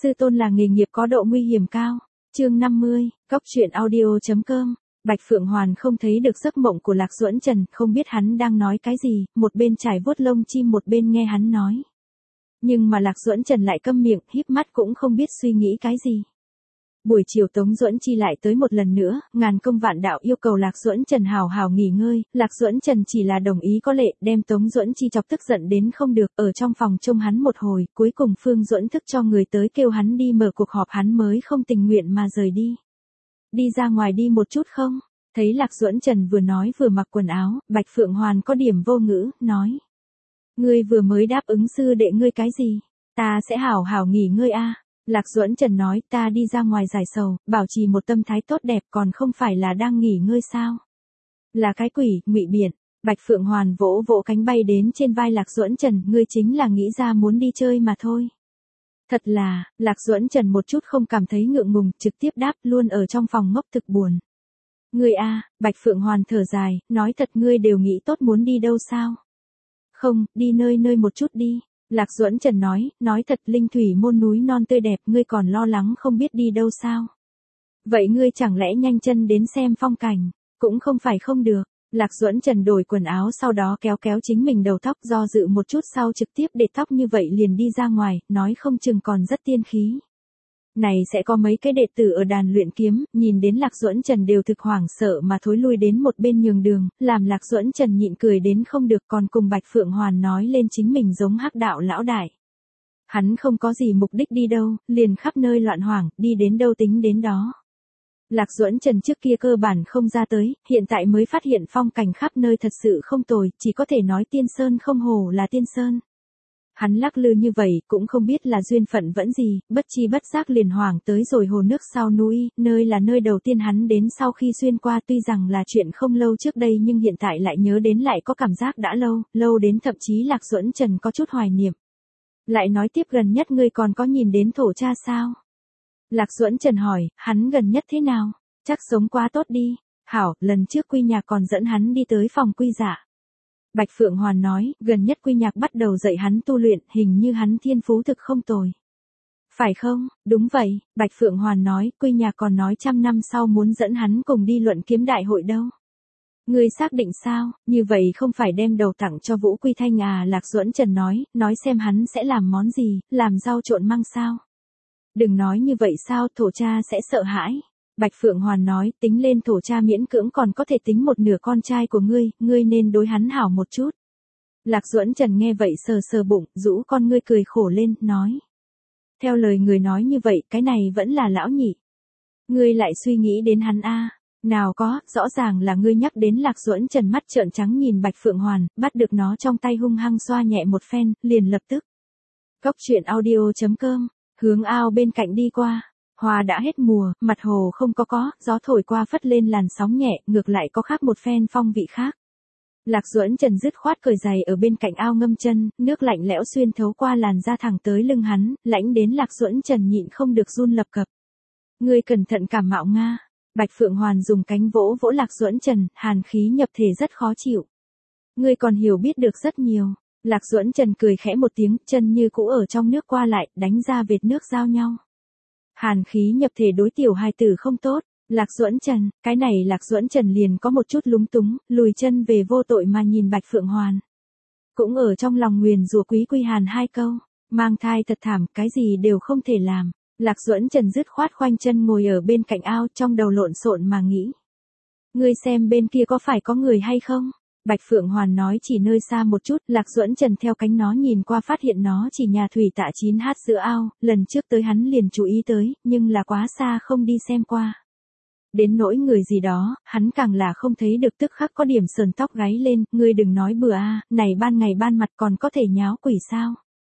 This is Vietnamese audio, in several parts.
Sư tôn là nghề nghiệp có độ nguy hiểm cao. Chương 50, Cóc truyện audio.com. Bạch Phượng Hoàn không thấy được giấc mộng của Lạc Duẫn Trần, không biết hắn đang nói cái gì, một bên trải vuốt lông chim một bên nghe hắn nói. Nhưng mà Lạc Duẫn Trần lại câm miệng, híp mắt cũng không biết suy nghĩ cái gì. Buổi chiều Tống Duẫn Chi lại tới một lần nữa, ngàn công vạn đạo yêu cầu Lạc Duẫn Trần hào hào nghỉ ngơi, Lạc Duẫn Trần chỉ là đồng ý có lệ, đem Tống Duẫn Chi chọc tức giận đến không được, ở trong phòng trông hắn một hồi, cuối cùng Phương Duẫn thức cho người tới kêu hắn đi mở cuộc họp hắn mới không tình nguyện mà rời đi. Đi ra ngoài đi một chút không? Thấy Lạc Duẫn Trần vừa nói vừa mặc quần áo, Bạch Phượng Hoàn có điểm vô ngữ, nói. Ngươi vừa mới đáp ứng sư đệ ngươi cái gì? Ta sẽ hảo hảo nghỉ ngơi a. Lạc Duẫn Trần nói, ta đi ra ngoài giải sầu, bảo trì một tâm thái tốt đẹp còn không phải là đang nghỉ ngơi sao? Là cái quỷ, ngụy biện. Bạch Phượng Hoàn vỗ vỗ cánh bay đến trên vai Lạc Duẫn Trần, ngươi chính là nghĩ ra muốn đi chơi mà thôi. Thật là, Lạc Duẫn Trần một chút không cảm thấy ngượng ngùng, trực tiếp đáp luôn ở trong phòng ngốc thực buồn. Ngươi a, Bạch Phượng Hoàn thở dài, nói thật ngươi đều nghĩ tốt muốn đi đâu sao? Không, đi nơi một chút đi. Lạc Duẫn Trần nói thật linh thủy môn núi non tươi đẹp ngươi còn lo lắng không biết đi đâu sao? Vậy ngươi chẳng lẽ nhanh chân đến xem phong cảnh, cũng không phải không được. Lạc Duẫn Trần đổi quần áo sau đó kéo kéo chính mình đầu tóc do dự một chút sau trực tiếp để tóc như vậy liền đi ra ngoài, nói không chừng còn rất tiên khí. Này sẽ có mấy cái đệ tử ở đàn luyện kiếm, nhìn đến Lạc Duẫn Trần đều thực hoảng sợ mà thối lui đến một bên nhường đường, làm Lạc Duẫn Trần nhịn cười đến không được còn cùng Bạch Phượng Hoàn nói lên chính mình giống hắc đạo lão đại. Hắn không có gì mục đích đi đâu, liền khắp nơi loạn hoảng, đi đến đâu tính đến đó. Lạc Duẫn Trần trước kia cơ bản không ra tới, hiện tại mới phát hiện phong cảnh khắp nơi thật sự không tồi, chỉ có thể nói tiên sơn không hồ là tiên sơn. Hắn lắc lư như vậy cũng không biết là duyên phận vẫn gì, bất chi bất giác liền hoảng tới rồi hồ nước sau núi, nơi là nơi đầu tiên hắn đến sau khi xuyên qua tuy rằng là chuyện không lâu trước đây nhưng hiện tại lại nhớ đến lại có cảm giác đã lâu đến thậm chí Lạc Duẫn Trần có chút hoài niệm. Lại nói tiếp gần nhất ngươi còn có nhìn đến thổ cha sao? Lạc Duẫn Trần hỏi, hắn gần nhất thế nào? Chắc sống quá tốt đi. Hảo, lần trước Quy Nhạc còn dẫn hắn đi tới phòng Quy Dạ. Bạch Phượng Hoàn nói, gần nhất Quy Nhạc bắt đầu dạy hắn tu luyện, hình như hắn thiên phú thực không tồi. Phải không? Đúng vậy, Bạch Phượng Hoàn nói, Quy Nhạc còn nói 100 năm sau muốn dẫn hắn cùng đi luận kiếm đại hội đâu. Ngươi xác định sao, như vậy không phải đem đầu tặng cho Vũ Quy Thanh à? Lạc Duẫn Trần nói xem hắn sẽ làm món gì, làm rau trộn măng sao? Đừng nói như vậy sao, thổ cha sẽ sợ hãi. Bạch Phượng Hoàn nói, tính lên thổ cha miễn cưỡng còn có thể tính một nửa con trai của ngươi nên đối hắn hảo một chút. Lạc Duẫn Trần nghe vậy sờ sờ bụng, rũ con ngươi cười khổ lên, nói. Theo lời người nói như vậy, cái này vẫn là lão nhị. Ngươi lại suy nghĩ đến hắn a? Nào có, rõ ràng là ngươi nhắc đến. Lạc Duẫn Trần mắt trợn trắng nhìn Bạch Phượng Hoàn, bắt được nó trong tay hung hăng xoa nhẹ một phen, liền lập tức. Cóc truyện audio.com, hướng ao bên cạnh đi qua. Hoa đã hết mùa, mặt hồ không có, gió thổi qua phất lên làn sóng nhẹ, ngược lại có khác một phen phong vị khác. Lạc Duẫn Trần dứt khoát cởi giày ở bên cạnh ao ngâm chân, nước lạnh lẽo xuyên thấu qua làn da thẳng tới lưng hắn, lãnh đến Lạc Duẫn Trần nhịn không được run lập cập. Ngươi cẩn thận cảm mạo nga. Bạch Phượng Hoàn dùng cánh vỗ vỗ Lạc Duẫn Trần, hàn khí nhập thể rất khó chịu. Ngươi còn hiểu biết được rất nhiều. Lạc Duẫn Trần cười khẽ một tiếng, chân như cũ ở trong nước qua lại, đánh ra vệt nước giao nhau. Hàn khí nhập thể đối tiểu hài tử không tốt. Lạc Duẫn Trần, cái này Lạc Duẫn Trần liền có một chút lúng túng, lùi chân về vô tội mà nhìn Bạch Phượng Hoàn. Cũng ở trong lòng nguyền rủa Quý Quy Hàn 2 câu, mang thai thật thảm, cái gì đều không thể làm. Lạc Duẫn Trần dứt khoát khoanh chân ngồi ở bên cạnh ao, trong đầu lộn xộn mà nghĩ. Ngươi xem bên kia có phải có người hay không? Bạch Phượng Hoàn nói chỉ nơi xa một chút, Lạc Duẫn Trần theo cánh nó nhìn qua phát hiện nó chỉ nhà thủy tạ 9h giữa ao, lần trước tới hắn liền chú ý tới, nhưng là quá xa không đi xem qua. Đến nỗi người gì đó, hắn càng là không thấy được tức khắc có điểm sờn tóc gáy lên, ngươi đừng nói bừa a, này ban ngày ban mặt còn có thể nháo quỷ sao?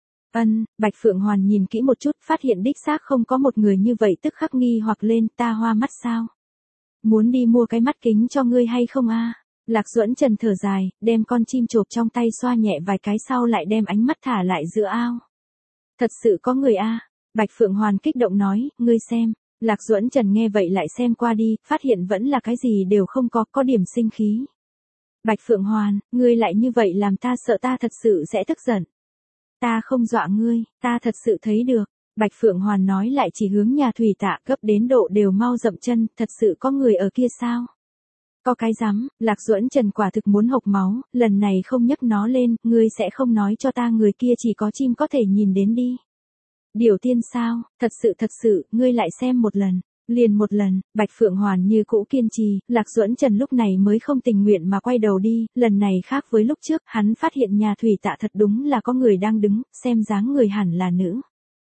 Bạch Phượng Hoàn nhìn kỹ một chút, phát hiện đích xác không có một người như vậy tức khắc nghi hoặc lên, ta hoa mắt sao? Muốn đi mua cái mắt kính cho ngươi hay không a? Lạc Duẫn Trần thở dài, đem con chim chộp trong tay xoa nhẹ vài cái sau lại đem ánh mắt thả lại giữa ao. Thật sự có người a? Bạch Phượng Hoàn kích động nói, ngươi xem. Lạc Duẫn Trần nghe vậy lại xem qua đi, phát hiện vẫn là cái gì đều không có điểm sinh khí. Bạch Phượng Hoàn, ngươi lại như vậy làm ta sợ, ta thật sự sẽ tức giận. Ta không dọa ngươi, ta thật sự thấy được. Bạch Phượng Hoàn nói lại chỉ hướng nhà thủy tạ, gấp đến độ đều mau dậm chân, thật sự có người ở kia sao? Có cái rắm, Lạc Duẫn Trần quả thực muốn hộc máu, lần này không nhấc nó lên, ngươi sẽ không nói cho ta người kia chỉ có chim có thể nhìn đến đi. Điều tiên sao, thật sự, ngươi lại xem một lần. Liền một lần, Bạch Phượng Hoàn như cũ kiên trì, Lạc Duẫn Trần lúc này mới không tình nguyện mà quay đầu đi, lần này khác với lúc trước, hắn phát hiện nhà thủy tạ thật đúng là có người đang đứng, xem dáng người hẳn là nữ.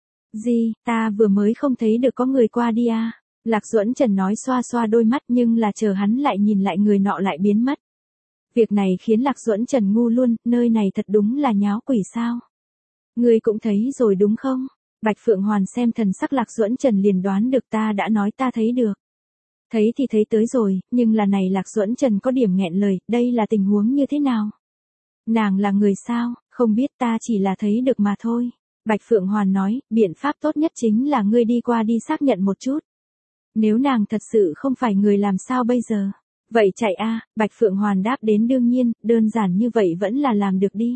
Gì, ta vừa mới không thấy được có người qua đi à? Lạc Duẫn Trần nói xoa xoa đôi mắt nhưng là chờ hắn lại nhìn lại người nọ lại biến mất. Việc này khiến Lạc Duẫn Trần ngu luôn, nơi này thật đúng là nháo quỷ sao. Ngươi cũng thấy rồi đúng không? Bạch Phượng Hoàn xem thần sắc Lạc Duẫn Trần liền đoán được ta đã nói ta thấy được. Thấy thì thấy tới rồi, nhưng là này Lạc Duẫn Trần có điểm nghẹn lời, đây là tình huống như thế nào? Nàng là người sao, không biết ta chỉ là thấy được mà thôi. Bạch Phượng Hoàn nói, biện pháp tốt nhất chính là ngươi đi qua đi xác nhận một chút. Nếu nàng thật sự không phải người làm sao bây giờ? Vậy chạy a, Bạch Phượng Hoàn đáp đến đương nhiên, đơn giản như vậy vẫn là làm được đi.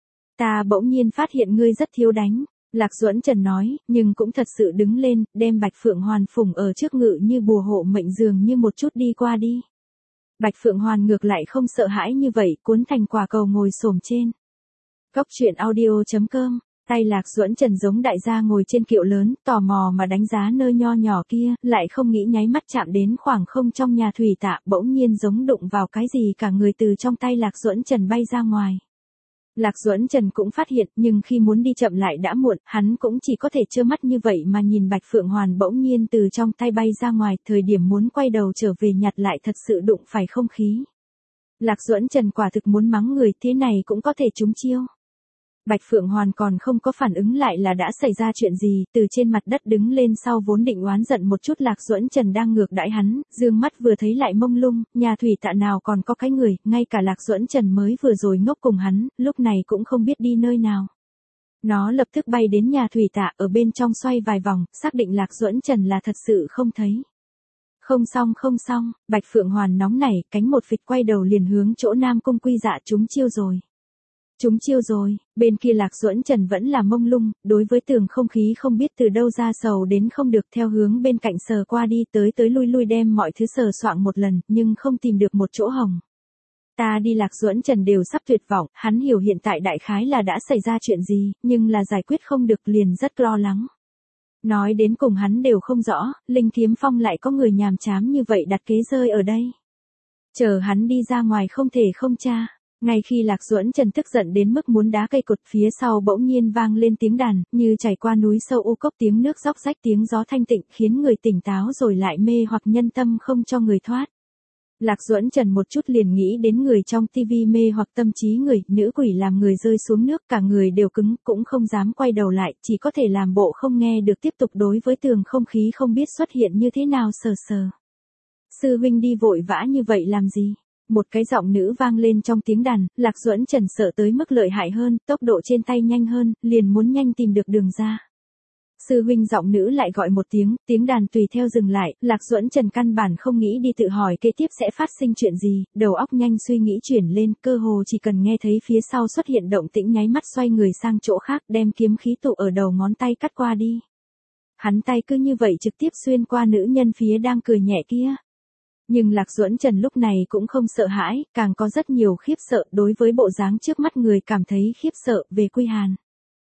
Ta bỗng nhiên phát hiện ngươi rất thiếu đánh. Lạc Duẫn Trần nói, nhưng cũng thật sự đứng lên, đem Bạch Phượng Hoàn phủng ở trước ngự như bùa hộ mệnh dường như một chút đi qua đi. Bạch Phượng Hoàn ngược lại không sợ hãi như vậy, cuốn thành quả cầu ngồi xổm trên. Cốc truyện audio.com, tay Lạc Duẫn Trần giống đại gia ngồi trên kiệu lớn, tò mò mà đánh giá nơi nho nhỏ kia, lại không nghĩ nháy mắt chạm đến khoảng không trong nhà thủy tạ, bỗng nhiên giống đụng vào cái gì cả người từ trong tay Lạc Duẫn Trần bay ra ngoài. Lạc Duẫn Trần cũng phát hiện, nhưng khi muốn đi chậm lại đã muộn, hắn cũng chỉ có thể trơ mắt như vậy mà nhìn Bạch Phượng Hoàn bỗng nhiên từ trong tay bay ra ngoài, thời điểm muốn quay đầu trở về nhặt lại thật sự đụng phải không khí. Lạc Duẫn Trần quả thực muốn mắng người, thế này cũng có thể trúng chiêu. Bạch Phượng Hoàn còn không có phản ứng lại là đã xảy ra chuyện gì, từ trên mặt đất đứng lên sau vốn định oán giận một chút Lạc Duẫn Trần đang ngược đãi hắn, dương mắt vừa thấy lại mông lung, nhà thủy tạ nào còn có cái người, ngay cả Lạc Duẫn Trần mới vừa rồi ngốc cùng hắn, lúc này cũng không biết đi nơi nào. Nó lập tức bay đến nhà thủy tạ ở bên trong xoay vài vòng, xác định Lạc Duẫn Trần là thật sự không thấy. Không xong, Bạch Phượng Hoàn nóng nảy, cánh một phịch quay đầu liền hướng chỗ Nam Cung Quy Dạ trúng chiêu rồi. Chúng chiêu rồi, bên kia Lạc Duẫn Trần vẫn là mông lung, đối với tường không khí không biết từ đâu ra sầu đến không được theo hướng bên cạnh sờ qua đi tới lui đem mọi thứ sờ soạng một lần, nhưng không tìm được một chỗ hồng. Ta đi Lạc Duẫn Trần đều sắp tuyệt vọng, hắn hiểu hiện tại đại khái là đã xảy ra chuyện gì, nhưng là giải quyết không được liền rất lo lắng. Nói đến cùng hắn đều không rõ, Linh Kiếm Phong lại có người nhàm chán như vậy đặt kế rơi ở đây. Chờ hắn đi ra ngoài không thể không tra. Ngay khi Lạc Duẫn Trần tức giận đến mức muốn đá cây cột, phía sau bỗng nhiên vang lên tiếng đàn, như chảy qua núi sâu u cốc, tiếng nước róc rách, tiếng gió thanh tịnh khiến người tỉnh táo rồi lại mê hoặc nhân tâm không cho người thoát. Lạc Duẫn Trần một chút liền nghĩ đến người trong tivi mê hoặc tâm trí người, nữ quỷ làm người rơi xuống nước, cả người đều cứng, cũng không dám quay đầu lại, chỉ có thể làm bộ không nghe được, tiếp tục đối với tường không khí không biết xuất hiện như thế nào sờ. Sư huynh đi vội vã như vậy làm gì? Một cái giọng nữ vang lên trong tiếng đàn, Lạc Duẫn Trần sợ tới mức lợi hại hơn, tốc độ trên tay nhanh hơn, liền muốn nhanh tìm được đường ra. Sư huynh, giọng nữ lại gọi một tiếng đàn tùy theo dừng lại, Lạc Duẫn Trần căn bản không nghĩ đi tự hỏi kế tiếp sẽ phát sinh chuyện gì, đầu óc nhanh suy nghĩ chuyển lên, cơ hồ chỉ cần nghe thấy phía sau xuất hiện động tĩnh nháy mắt xoay người sang chỗ khác, đem kiếm khí tụ ở đầu ngón tay cắt qua đi. Hắn tay cứ như vậy trực tiếp xuyên qua nữ nhân phía đang cười nhẹ kia. Nhưng Lạc Duẫn Trần lúc này cũng không sợ hãi, càng có rất nhiều khiếp sợ, đối với bộ dáng trước mắt người cảm thấy khiếp sợ về Quy Hàn.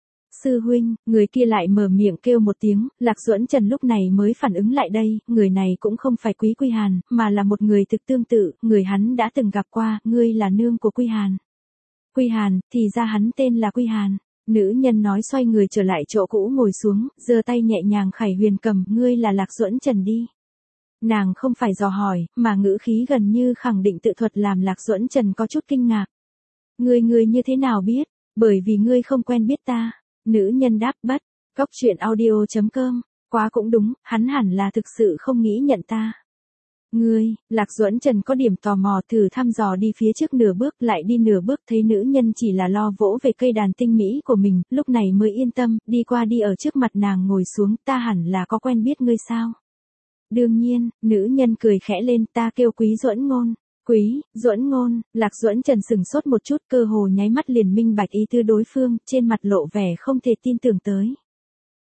Sư huynh, người kia lại mở miệng kêu một tiếng, Lạc Duẫn Trần lúc này mới phản ứng lại đây, người này cũng không phải Quý Quy Hàn, mà là một người thực tương tự, người hắn đã từng gặp qua, ngươi là nương của Quy Hàn. Quy Hàn, thì ra hắn tên là Quy Hàn. Nữ nhân nói xoay người trở lại chỗ cũ ngồi xuống, giơ tay nhẹ nhàng khải huyền cầm, ngươi là Lạc Duẫn Trần đi. Nàng không phải dò hỏi, mà ngữ khí gần như khẳng định tự thuật làm Lạc Duẫn Trần có chút kinh ngạc. Ngươi như thế nào biết, bởi vì ngươi không quen biết ta. Nữ nhân đáp bất, cốc truyện audio.com, quá cũng đúng, hắn hẳn là thực sự không nghĩ nhận ta. Ngươi, Lạc Duẫn Trần có điểm tò mò thử thăm dò đi phía trước nửa bước, lại đi nửa bước thấy nữ nhân chỉ là lo vỗ về cây đàn tinh mỹ của mình, lúc này mới yên tâm, đi qua đi ở trước mặt nàng ngồi xuống, ta hẳn là có quen biết ngươi sao? Đương nhiên, nữ nhân cười khẽ lên, ta kêu Quý Duẫn Ngôn. Quý, Duẫn Ngôn, Lạc Duẫn Trần sừng sốt một chút, cơ hồ nháy mắt liền minh bạch ý tư đối phương, trên mặt lộ vẻ không thể tin tưởng tới.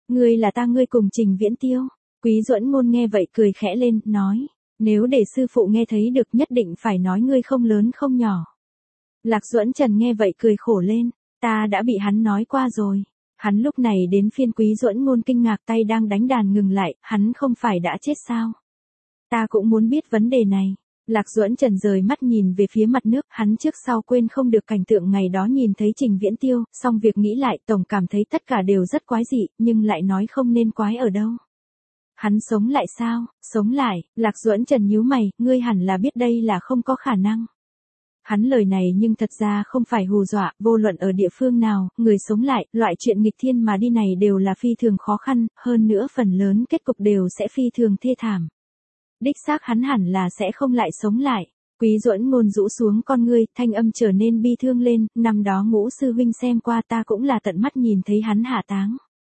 Ngươi là ta ngươi cùng Trình Viễn Tiêu. Quý Duẫn Ngôn nghe vậy cười khẽ lên, nói. Nếu để sư phụ nghe thấy được nhất định phải nói ngươi không lớn không nhỏ. Lạc Duẫn Trần nghe vậy cười khổ lên. Ta đã bị hắn nói qua rồi. Hắn lúc này đến phiên Quý Duẫn Ngôn kinh ngạc, tay đang đánh đàn ngừng lại, hắn không phải đã chết sao? Ta cũng muốn biết vấn đề này. Lạc Duẫn Trần rời mắt nhìn về phía mặt nước, hắn trước sau quên không được cảnh tượng ngày đó nhìn thấy Trình Viễn Tiêu, xong việc nghĩ lại tổng cảm thấy tất cả đều rất quái dị, nhưng lại nói không nên quái ở đâu. Hắn sống lại sao? Sống lại, Lạc Duẫn Trần nhíu mày, ngươi hẳn là biết đây là không có khả năng. Hắn lời này nhưng thật ra không phải hù dọa, vô luận ở địa phương nào, người sống lại, loại chuyện nghịch thiên mà đi này đều là phi thường khó khăn, hơn nữa phần lớn kết cục đều sẽ phi thường thê thảm. Đích xác hắn hẳn là sẽ không lại sống lại. Quý Duẫn Ngôn rũ xuống con ngươi, thanh âm trở nên bi thương lên, năm đó Ngũ sư huynh xem qua ta cũng là tận mắt nhìn thấy hắn hạ táng.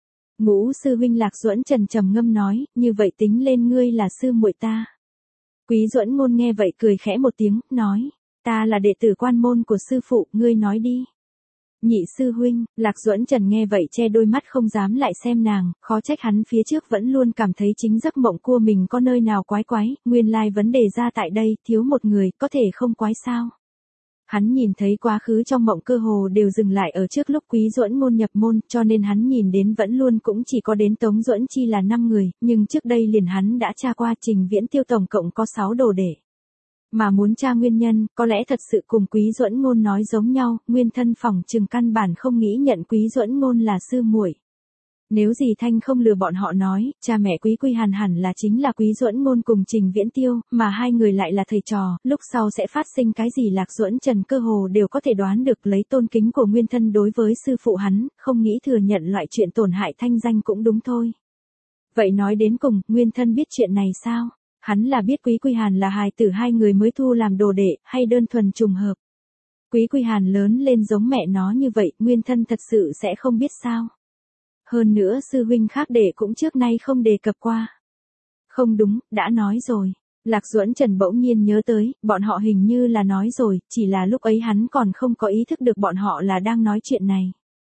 Ngũ sư huynh Lạc Duẫn Trần trầm ngâm nói, như vậy tính lên ngươi là sư muội ta. Quý Duẫn Ngôn nghe vậy cười khẽ một tiếng, nói, ta là đệ tử quan môn của sư phụ, ngươi nói đi. Nhị sư huynh, Lạc Duẫn Trần nghe vậy che đôi mắt không dám lại xem nàng, khó trách hắn phía trước vẫn luôn cảm thấy chính giấc mộng của mình có nơi nào quái quái, nguyên lai vấn đề ra tại đây, thiếu một người, có thể không quái sao. Hắn nhìn thấy quá khứ trong mộng cơ hồ đều dừng lại ở trước lúc Quý Duẫn Ngôn nhập môn, cho nên hắn nhìn đến vẫn luôn cũng chỉ có đến Tống Duẫn Chi là 5 người, nhưng trước đây liền hắn đã tra qua Trình Viễn Tiêu tổng cộng có 6 đồ đệ. Mà muốn tra nguyên nhân, có lẽ thật sự cùng Quý Duẫn Ngôn nói giống nhau, nguyên thân phỏng chừng căn bản không nghĩ nhận Quý Duẫn Ngôn là sư muội. Nếu dì Thanh không lừa bọn họ nói, cha mẹ Quý Quy Hàn hẳn là chính là Quý Duẫn Ngôn cùng Trình Viễn Tiêu, mà hai người lại là thầy trò, lúc sau sẽ phát sinh cái gì Lạc Duẫn Trần cơ hồ đều có thể đoán được, lấy tôn kính của nguyên thân đối với sư phụ hắn, không nghĩ thừa nhận loại chuyện tổn hại thanh danh cũng đúng thôi. Vậy nói đến cùng, nguyên thân biết chuyện này sao? Hắn là biết Quý Quy Hàn là hài tử hai người mới thu làm đồ đệ, hay đơn thuần trùng hợp? Quý Quy Hàn lớn lên giống mẹ nó như vậy, nguyên thân thật sự sẽ không biết sao? Hơn nữa sư huynh khác đệ cũng trước nay không đề cập qua. Không đúng, đã nói rồi. Lạc Duẫn Trần bỗng nhiên nhớ tới, bọn họ hình như là nói rồi, chỉ là lúc ấy hắn còn không có ý thức được bọn họ là đang nói chuyện này.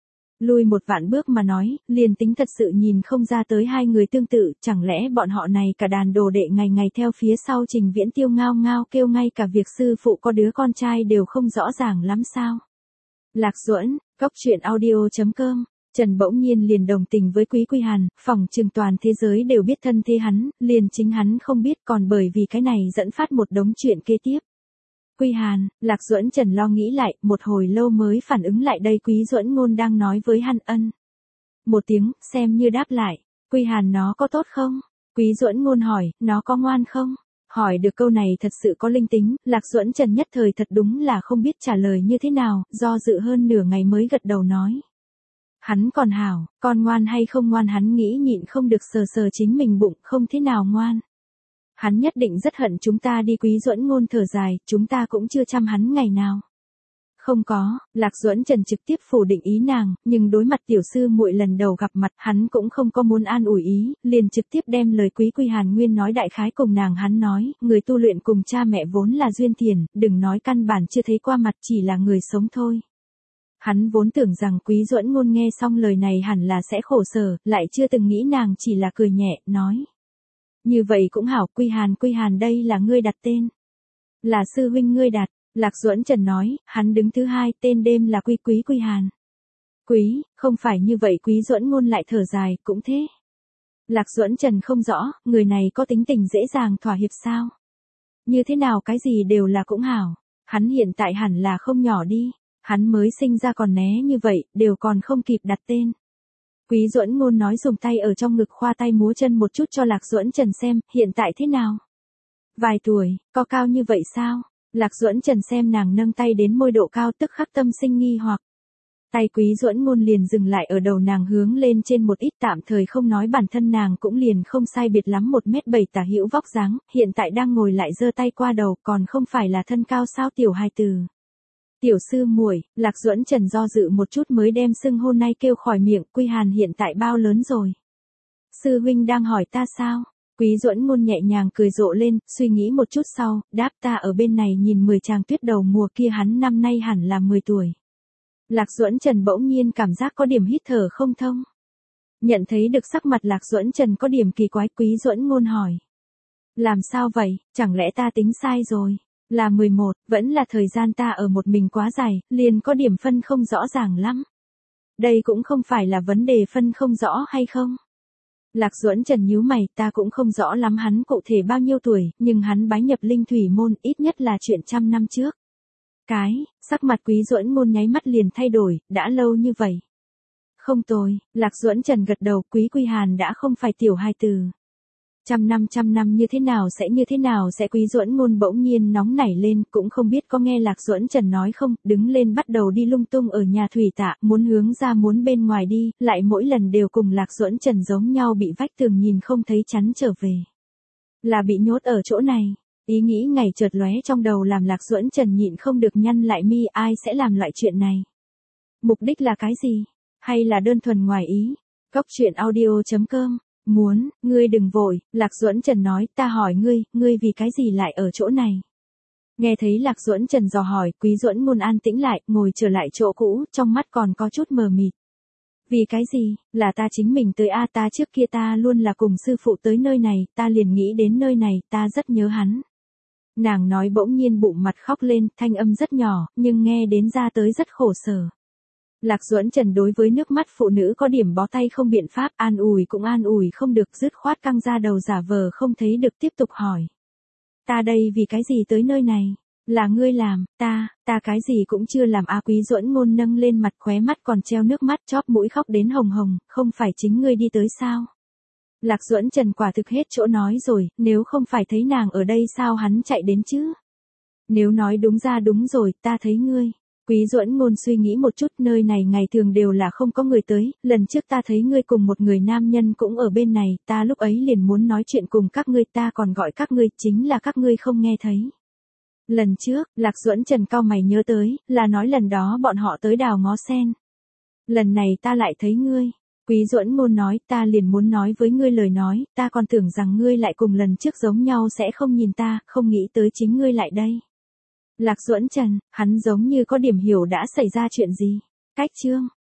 Lui một vạn bước mà nói, liền tính thật sự nhìn không ra tới hai người tương tự, chẳng lẽ bọn họ này cả đàn đồ đệ ngày ngày theo phía sau Trình Viễn Tiêu ngao ngao kêu, ngay cả việc sư phụ có đứa con trai đều không rõ ràng lắm sao? Lạc Duẫn, coctruyện.audio.com. Trần bỗng nhiên liền đồng tình với Quý Quy Hàn, phỏng chừng toàn thế giới đều biết thân thế hắn, liền chính hắn không biết, còn bởi vì cái này dẫn phát một đống chuyện kế tiếp. Quy Hàn, Lạc Duẫn Trần lo nghĩ lại, một hồi lâu mới phản ứng lại đây Quý Duẫn Ngôn đang nói với hắn ân. Một tiếng, xem như đáp lại, Quy Hàn nó có tốt không? Quý Duẫn Ngôn hỏi, nó có ngoan không? Hỏi được câu này thật sự có linh tính, Lạc Duẫn Trần nhất thời thật đúng là không biết trả lời như thế nào, do dự hơn nửa ngày mới gật đầu nói. Hắn còn hảo, con ngoan hay không ngoan hắn nghĩ nhịn không được sờ sờ chính mình bụng, không thế nào ngoan. Hắn nhất định rất hận chúng ta đi. Quý Duẫn Ngôn thở dài, chúng ta cũng chưa chăm hắn ngày nào. Không có, Lạc Duẫn Trần trực tiếp phủ định ý nàng, nhưng đối mặt tiểu sư muội lần đầu gặp mặt, hắn cũng không có muốn an ủi ý, liền trực tiếp đem lời Quý Quy Hàn nguyên nói đại khái cùng nàng. Hắn nói, người tu luyện cùng cha mẹ vốn là duyên tiền, đừng nói căn bản chưa thấy qua mặt, chỉ là người sống thôi. Hắn vốn tưởng rằng Quý Duẫn Ngôn nghe xong lời này hẳn là sẽ khổ sở, lại chưa từng nghĩ nàng chỉ là cười nhẹ, nói. Như vậy cũng hảo, Quy Hàn đây là ngươi đặt tên. Là sư huynh ngươi đặt, Lạc Duẫn Trần nói, hắn đứng thứ hai, tên đêm là Quý Quy Hàn. Quý, không phải như vậy. Quý Duẫn Ngôn lại thở dài, cũng thế. Lạc Duẫn Trần không rõ, người này có tính tình dễ dàng thỏa hiệp sao? Như thế nào cái gì đều là cũng hảo, hắn hiện tại hẳn là không nhỏ đi. Hắn mới sinh ra còn né như vậy, đều còn không kịp đặt tên. Quý Duẫn Ngôn nói dùng tay ở trong ngực khoa tay múa chân một chút cho Lạc Duẫn Trần xem, hiện tại thế nào? Vài tuổi, có cao như vậy sao? Lạc Duẫn Trần xem nàng nâng tay đến môi độ cao tức khắc tâm sinh nghi hoặc. Tay Quý Duẫn Ngôn liền dừng lại ở đầu nàng hướng lên trên một ít, tạm thời không nói bản thân nàng cũng liền không sai biệt lắm 1m7 tả hữu vóc dáng, hiện tại đang ngồi lại giơ tay qua đầu, còn không phải là thân cao sao tiểu hài tử. Tiểu sư muội, Lạc Duẫn Trần do dự một chút mới đem xưng hôn này kêu khỏi miệng. Quy Hàn hiện tại bao lớn rồi? Sư huynh đang hỏi ta sao? Quý Duẫn Ngôn nhẹ nhàng cười rộ lên, suy nghĩ một chút sau, đáp ta ở bên này nhìn 10 tràng tuyết đầu mùa kia hắn năm nay hẳn là 10 tuổi. Lạc Duẫn Trần bỗng nhiên cảm giác có điểm hít thở không thông. Nhận thấy được sắc mặt Lạc Duẫn Trần có điểm kỳ quái, Quý Duẫn Ngôn hỏi. Làm sao vậy, chẳng lẽ ta tính sai rồi? Là 11, vẫn là thời gian ta ở một mình quá dài, liền có điểm phân không rõ ràng lắm. Đây cũng không phải là vấn đề phân không rõ hay không. Lạc Duẫn Trần nhíu mày, ta cũng không rõ lắm hắn cụ thể bao nhiêu tuổi, nhưng hắn bái nhập Linh Thủy môn ít nhất là chuyện 100 năm trước. Sắc mặt Quý Duẫn Ngôn nháy mắt liền thay đổi, đã lâu như vậy. Không tồi, Lạc Duẫn Trần gật đầu, Quý Quy Hàn đã không phải tiểu hài tử. 100 năm như thế nào sẽ Quý Duẫn Ngôn bỗng nhiên nóng nảy lên, cũng không biết có nghe Lạc Duẫn Trần nói không, đứng lên bắt đầu đi lung tung ở nhà thủy tạ, muốn hướng ra muốn bên ngoài đi, lại mỗi lần đều cùng Lạc Duẫn Trần giống nhau bị vách tường nhìn không thấy chắn trở về. Là bị nhốt ở chỗ này. Ý nghĩ ngày chợt lóe trong đầu làm Lạc Duẫn Trần nhịn không được nhăn lại mi, ai sẽ làm loại chuyện này? Mục đích là cái gì? Hay là đơn thuần ngoài ý? Cóc truyện audio.com. Ngươi đừng vội, Lạc Duẫn Trần nói, ta hỏi ngươi vì cái gì lại ở chỗ này? Nghe thấy Lạc Duẫn Trần dò hỏi, Quý Duẫn Ngôn an tĩnh lại, ngồi trở lại chỗ cũ, trong mắt còn có chút mờ mịt. Vì cái gì, là ta chính mình tới ta trước kia ta luôn là cùng sư phụ tới nơi này, ta liền nghĩ đến nơi này, ta rất nhớ hắn. Nàng nói bỗng nhiên bụng mặt khóc lên, thanh âm rất nhỏ, nhưng nghe đến ra tới rất khổ sở. Lạc Duẫn Trần đối với nước mắt phụ nữ có điểm bó tay không biện pháp, an ủi cũng an ủi không được, dứt khoát căng ra đầu giả vờ không thấy được tiếp tục hỏi. Ta đây vì cái gì tới nơi này? Là ngươi làm, ta cái gì cũng chưa làm Quý Duẫn Ngôn nâng lên mặt, khóe mắt còn treo nước mắt, chóp mũi khóc đến hồng hồng, không phải chính ngươi đi tới sao? Lạc Duẫn Trần quả thực hết chỗ nói rồi, nếu không phải thấy nàng ở đây sao hắn chạy đến chứ? Nếu nói đúng ra đúng rồi, ta thấy ngươi. Quý Duẫn Ngôn suy nghĩ một chút, nơi này ngày thường đều là không có người tới, lần trước ta thấy ngươi cùng một người nam nhân cũng ở bên này, ta lúc ấy liền muốn nói chuyện cùng các ngươi, ta còn gọi các ngươi, chính là các ngươi không nghe thấy. Lần trước, Lạc Duẫn Trần cau mày nhớ tới, là nói lần đó bọn họ tới đào ngó sen. Lần này ta lại thấy ngươi. Quý Duẫn Ngôn nói, ta liền muốn nói với ngươi lời nói, ta còn tưởng rằng ngươi lại cùng lần trước giống nhau sẽ không nhìn ta, không nghĩ tới chính ngươi lại đây. Lạc Duẫn Trần, hắn giống như có điểm hiểu đã xảy ra chuyện gì. Cách chương